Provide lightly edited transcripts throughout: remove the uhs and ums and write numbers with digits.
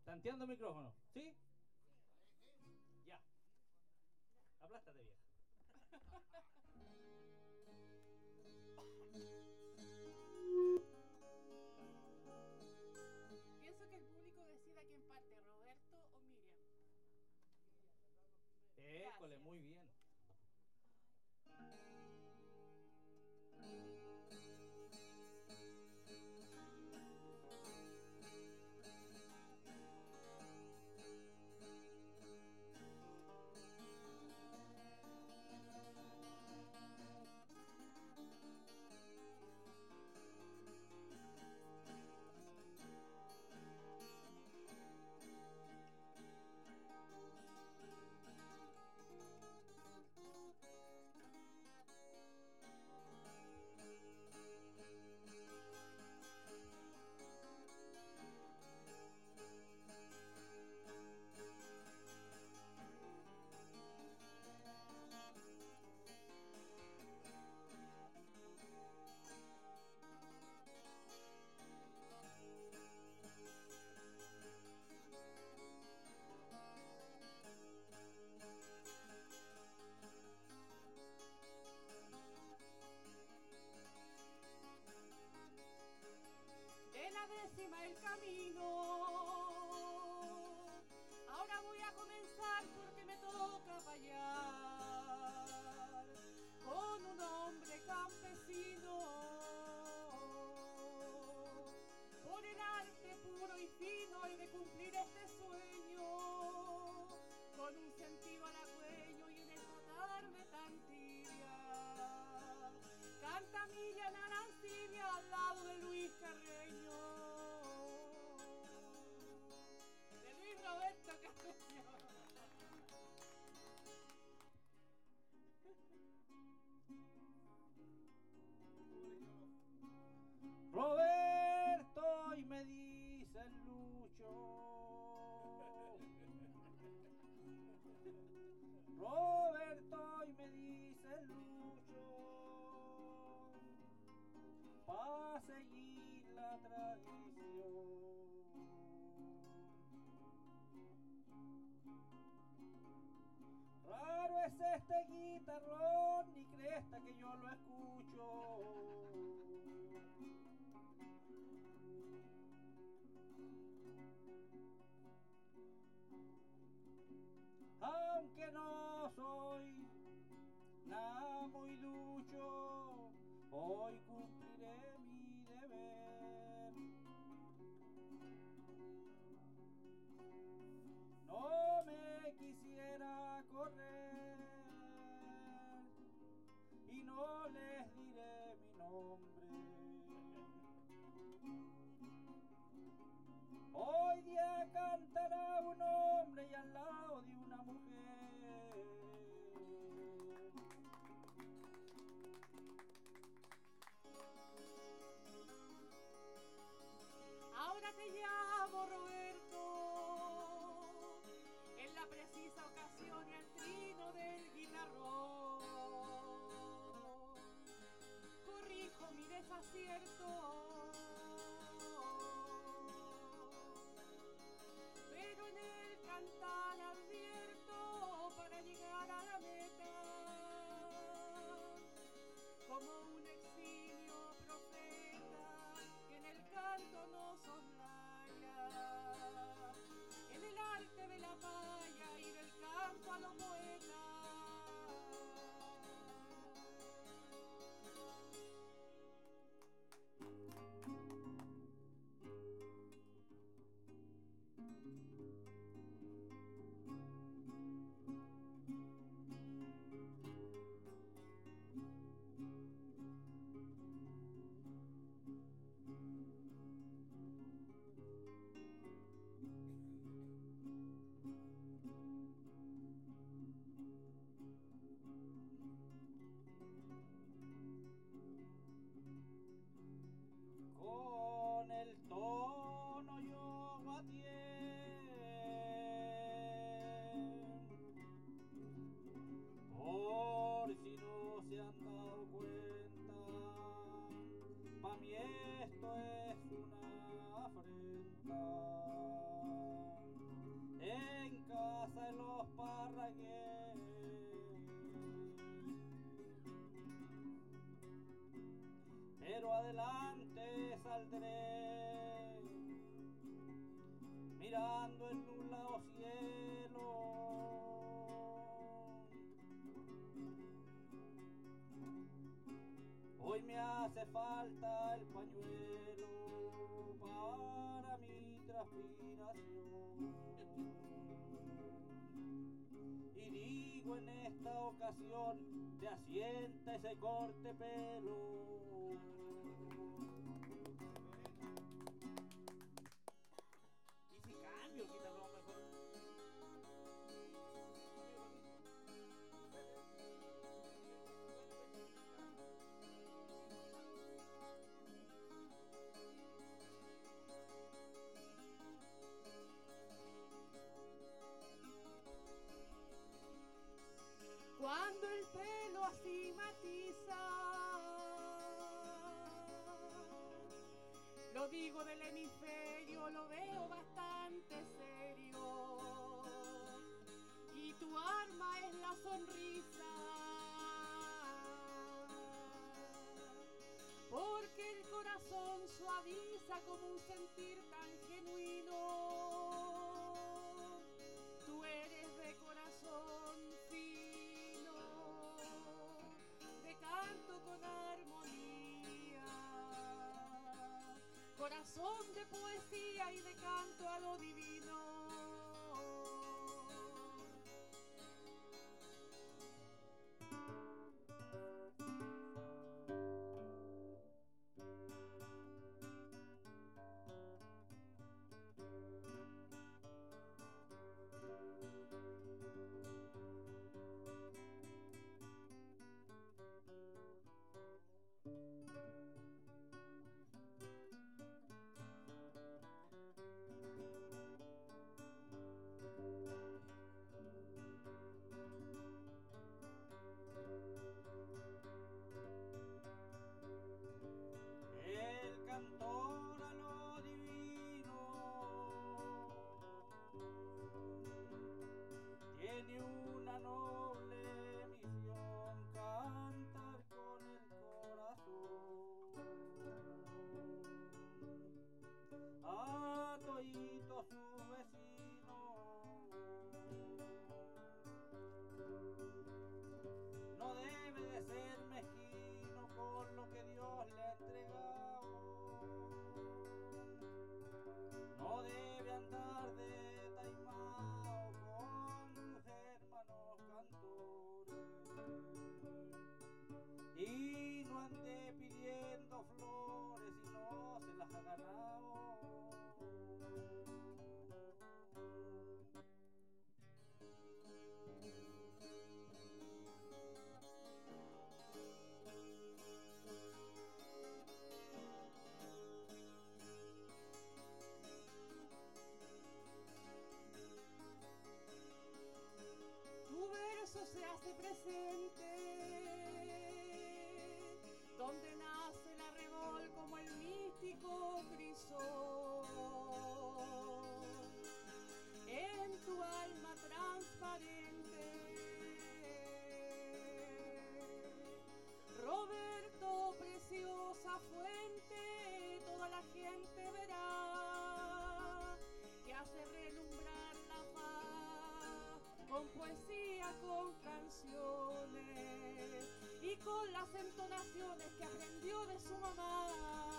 Tanteando el micrófono. ¿Sí? Ya. Aplástate, vieja. Pienso que el público decida quién parte, Roberto o Miriam. École, Gracias. muy bien. De la décima el camino. Ahora voy a comenzar porque me toca fallar con un hombre campesino por el arte puro y fino y de cumplir este sueño con un sentido halagüeño y en esta tarde tan tibia canta Miriam Arancibia al lado de Luis Carreño, de Luis Roberto Carreño. Roberto, y me dice el Lucho. Roberto, y me dice el Lucho. Pa' seguir la tradición. Raro es este guitarrón, ni cresta que yo lo escucho. Aunque no soy nada muy ducho, hoy cumpliré mi deber. No me quisiera correr y no les diré mi nombre. Hoy día cantará un hombre y al lado de una mujer. tendré, mirando el nublado cielo. Hoy me hace falta el pañuelo para mi transpiración. Y digo en esta ocasión, te asienta ese corte pelo. Y si cambio, quítalo mejor. Cuando el pelo así matiza, lo digo del hemisferio, lo veo bastante serio. Y tu arma es la sonrisa, porque el corazón suaviza como un sentir tan genuino. Tú eres de corazón fino, de canto con armonía, corazón de poesía y de canto a lo divino. El cantor a lo divino tiene una noble misión, cantar con el corazón a toditos sus vecinos. No debe de ser mezquino con lo que Dios le ha entregado. No debe andar de taimao con sus hermanos cantores. Y no ande pidiendo flores si no se las ha ganado. Tu verso se hace presente, donde nace el arrebol como el místico crisol. En tu alma transparente, Roberto, preciosa fuente, toda la gente verá que hace relumbrar la paz con poesía, con canciones y con las entonaciones que aprendió de su mamá.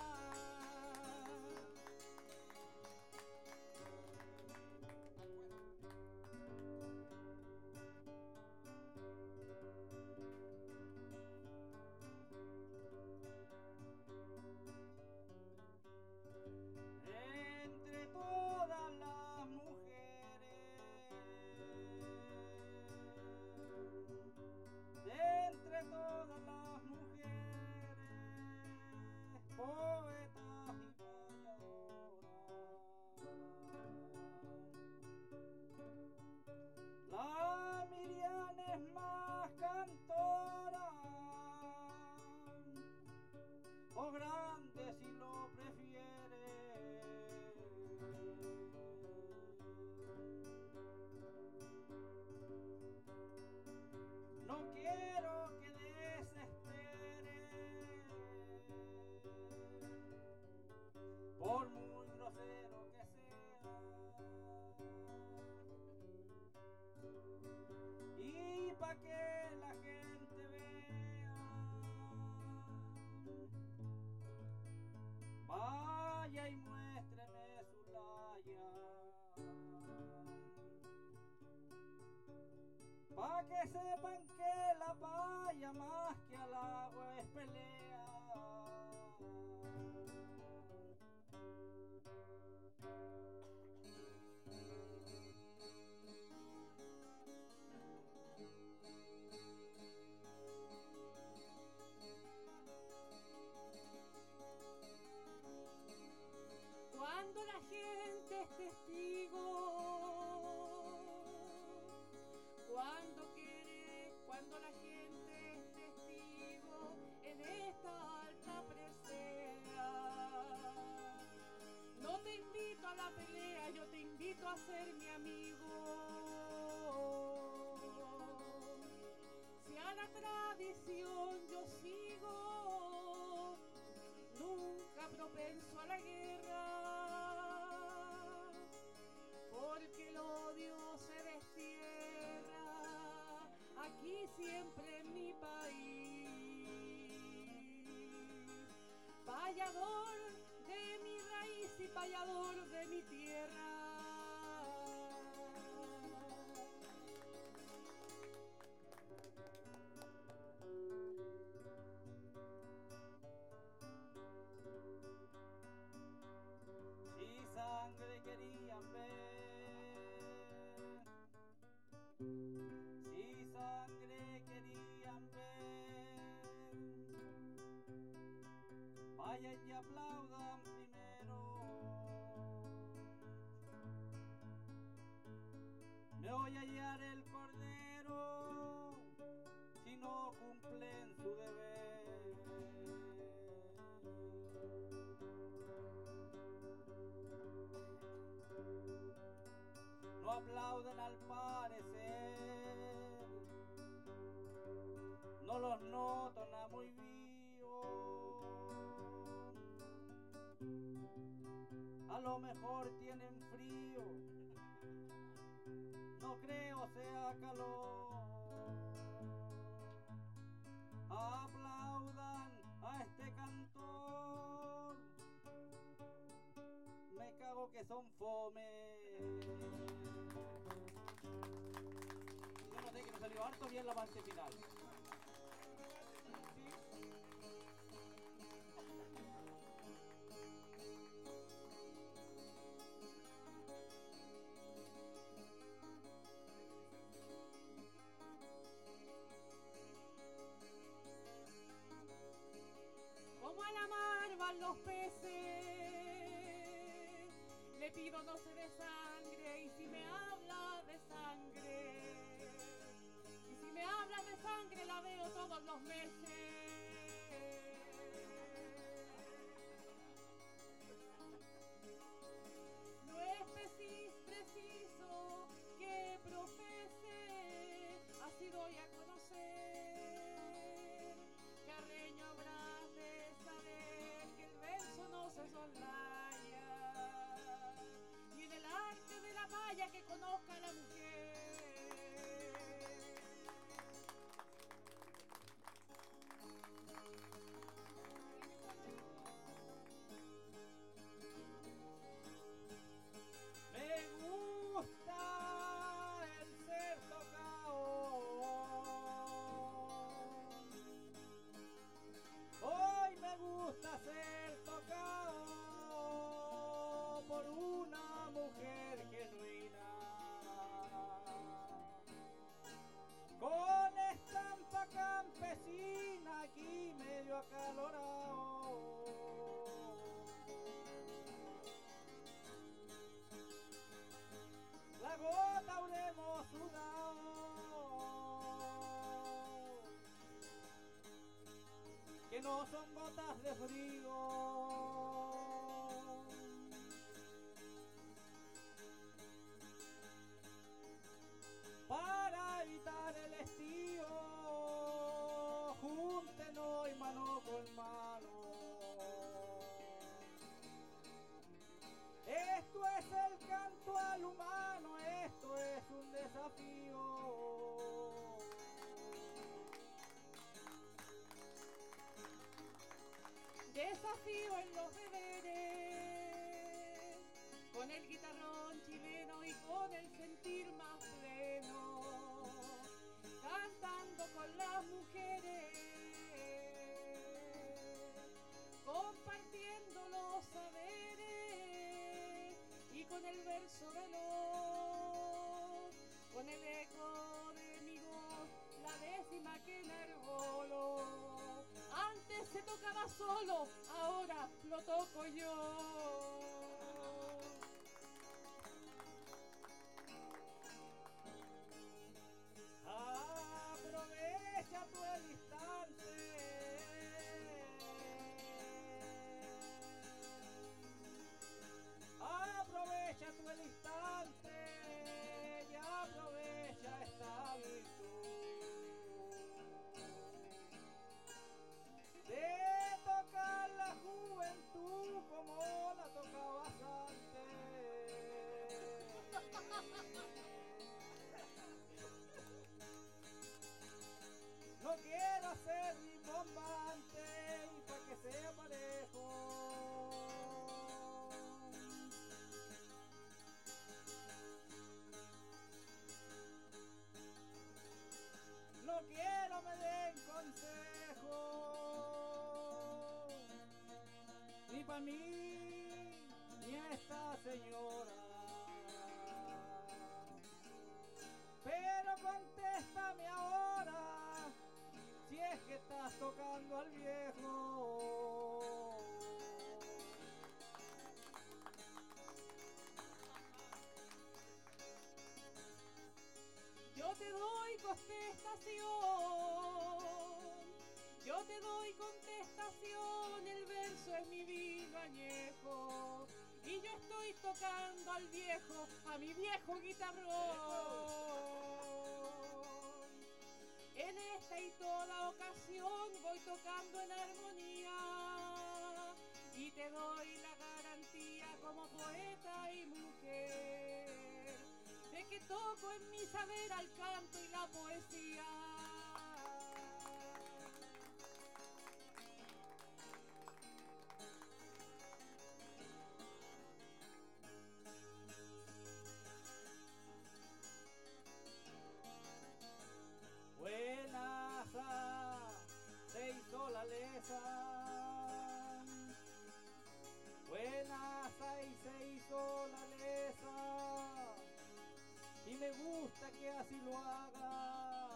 Entre todas las mujeres, de entre todas las mujeres, pa' que sepan que la paya más que al agua es pelea. Cuando la gente es testigo, cuando la gente es testigo en esta alta presea, no te invito a la pelea, yo te invito a ser mi amigo. Si a la tradición yo sigo, nunca propenso a la guerra, porque el odio se destierra aquí siempre en mi país. Payador de mi raíz y payador de mi tierra. Si sangre querían ver, si sangre querían ver, vayan y aplaudan primero. Me voy a hallar el cordero si no cumplen su deber. No aplauden al parecer, no los noto nada muy vivos. A lo mejor tienen frío, no creo sea calor. Aplaudan a este cantor, me cago que son fome. Yo noté que nos salió harto bien la parte final. Como a la mar van los peces, le pido no se de sangre, y si me habla de sangre, y si me habla de sangre la veo todos los meses. No es preciso que profese, así doy a conocer. Carreño habrás de saber que el verso no se sonraya, y en el arte de la malla que conozca a la mujer. Me gusta el ser tocado, hoy me gusta ser tocado por una mujer genuina, con estampa campesina aquí medio acalorado. La gota habremos sudado, que no son gotas de frío. Para evitar el estío, júntenos y mano con mano. Esto es el canto al humano, esto es un desafío. Desafío en los deberes, con el guitarrón chileno y con el sentir más pleno. con las mujeres, compartiendo los saberes y con el verso veloz, con el eco de mi voz, la décima que enarbolo. Antes se tocaba solo, ahora lo toco yo. Aprovecha tu instante. Aprovecha tu instante y aprovecha esta virtud de tocar la juventud como la tocabas antes. No quiero ser rimbombante y pa' que sea parejo. No quiero me den consejo, ni pa' mí, ni a esta señora. Pero contéstame ahora, si es que estás tocando al viejo. Yo te doy contestación, yo te doy contestación, el verso es mi vino añejo y yo estoy tocando al viejo, a mi viejo guitarrón. En esta y toda ocasión voy tocando en armonía y te doy la garantía como poeta y mujer de que toco en mi saber al canto y la poesía. Buenaza, se hizo la lesa. Buenaza y se hizo la lesa. Y me gusta que así lo haga.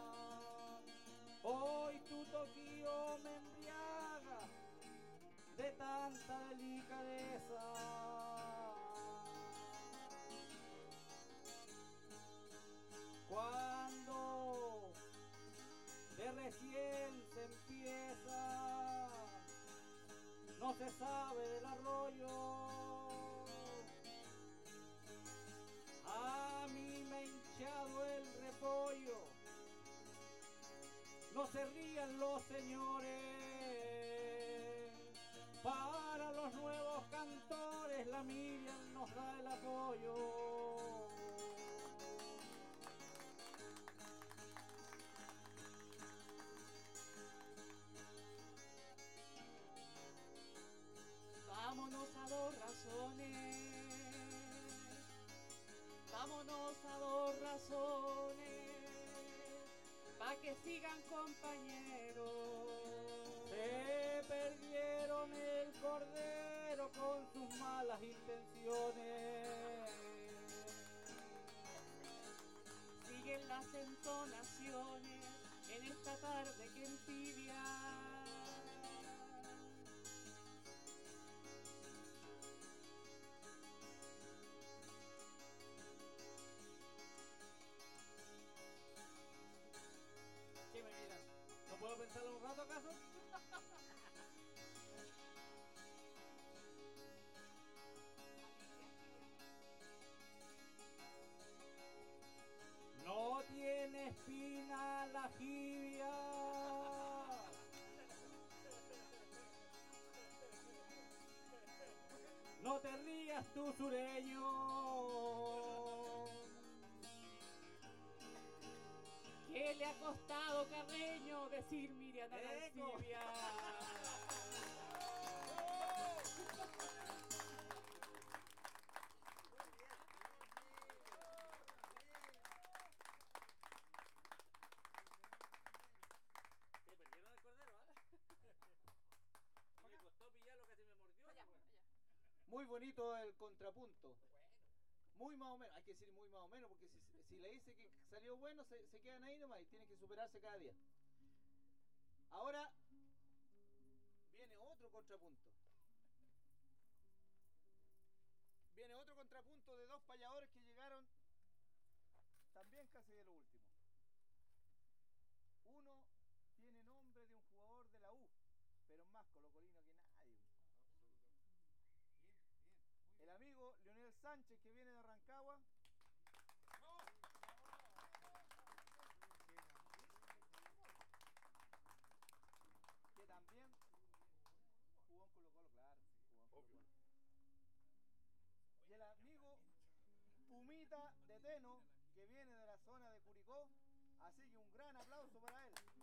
Hoy tu toquío me embriaga de tanta delicadeza. Cuando de recién se empieza, no se sabe del arroyo. A mí me ha hinchado el repollo. No se rían los señores. Para los nuevos cantores la Miriam nos da el apoyo. Vámonos a dos razones, vámonos a dos razones, pa' que sigan compañeros. Se perdieron el cordero con sus malas intenciones. Siguen las entonaciones en esta tarde que entibia. ¿Qué me miran? ¿No puedo pensarlo un rato acaso? No tiene espina la jibia. No te rías tú, sureño. ¿Qué le ha costado, Carreño, decir Miriam a la ¡Eco! Alcibia? bonito el contrapunto. Muy más o menos, hay que decir muy más o menos, porque si le dice que salió bueno, se quedan ahí nomás y tienen que superarse cada día. Ahora viene otro contrapunto. Viene otro contrapunto de dos payadores que llegaron también casi de lo último. Uno tiene nombre de un jugador de la U, pero más colocolino que nadie. El amigo Leonel Sánchez, que viene de Rancagua. Que también jugó en Colo-Colo, claro. Jugó en Colo-Colo. Y el amigo Pumita de Teno, que viene de la zona de Curicó. Así que un gran aplauso para él.